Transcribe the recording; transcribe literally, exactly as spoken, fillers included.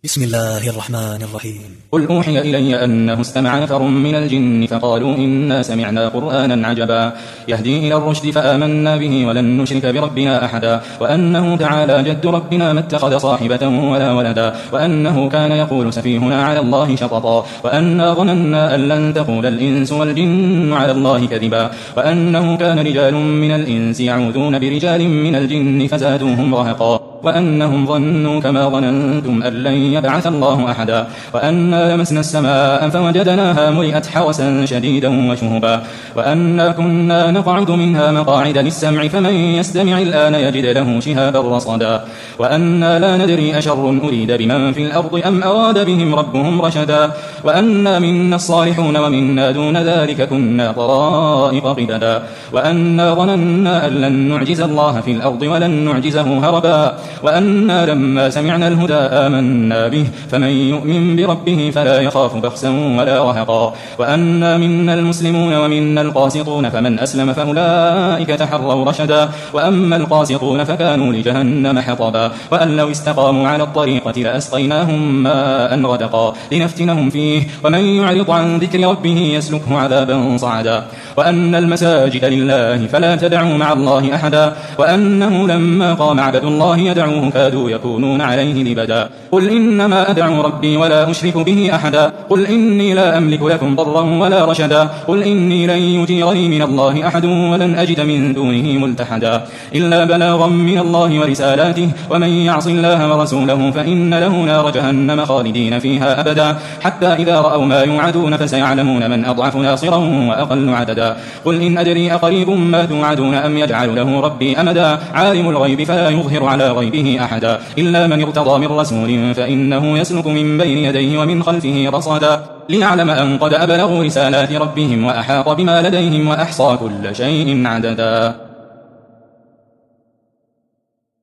بسم الله الرحمن الرحيم. قل أوحي إلي أنه استمع نفر من الجن فقالوا إنا سمعنا قرآنا عجبا يهدي إلى الرشد فآمنا به ولن نشرك بربنا أحدا وأنه تعالى جد ربنا ما اتخذ صاحبة ولا ولدا وأنه كان يقول سفيهنا على الله شططا وأنا ظننا أن لن تقول الإنس والجن على الله كذبا وأنه كان رجال من الإنس يعوذون برجال من الجن فزادوهم رهقا وأنهم ظنوا كما ظننتم أن لن يبعث الله أحدا وأنا لمسنا السماء فوجدناها ملئت حرسا شديدا وشهبا وأنا كنا نقعد منها مقاعد للسمع فمن يستمع الآن يجد له شهابا رصدا وأنا لا ندري أشر أريد بمن في الأرض أم أراد بهم ربهم رشدا وأنا منا الصالحون ومنا دون ذلك كنا طرائق قددا وأنا ظننا أن لن نعجز الله في الأرض ولن نعجزه هربا وأنا لما سمعنا الهدى آمنا به فمن يؤمن بربه فلا يخاف بخسا ولا رهقا وأنا منا المسلمون ومنا القاسطون فمن أسلم فأولئك تحروا رشدا وأما القاسطون فكانوا لجهنم حطبا وأن لو استقاموا على الطريقة لأسقيناهم ماء غدقا لنفتنهم فيه ومن يعرض عن ذكر ربه يسلكه عذابا صعدا وأن المساجد لله فلا تدعوا مع الله أحدا وأنه لما قام عبد الله يدعوه كادوا يكونون عليه لبدا قل إنما أدعو ربي ولا أشرك به أحدا قل إني لا أملك لكم ضرا ولا رشدا قل إني لن يجيرني من الله أحد ولن أجد من دونه ملتحدا إلا بلاغا من الله ورسالاته ومن يعص الله ورسوله فإن له نار جهنم خالدين فيها أبدا حتى إذا رأوا ما يوعدون فسيعلمون من أضعف ناصرا وأقل عددا قل إن أدري أقريب ما توعدون أم يجعل له ربي أمدا عالم الغيب فلا يظهر على غيبه أحدا إلا من ارتضى من رسول فإنه يسلك من بين يديه ومن خلفه رصدا ليعلم أن قد أبلغوا رسالات ربهم وأحاط بما لديهم وأحصى كل شيء عددا.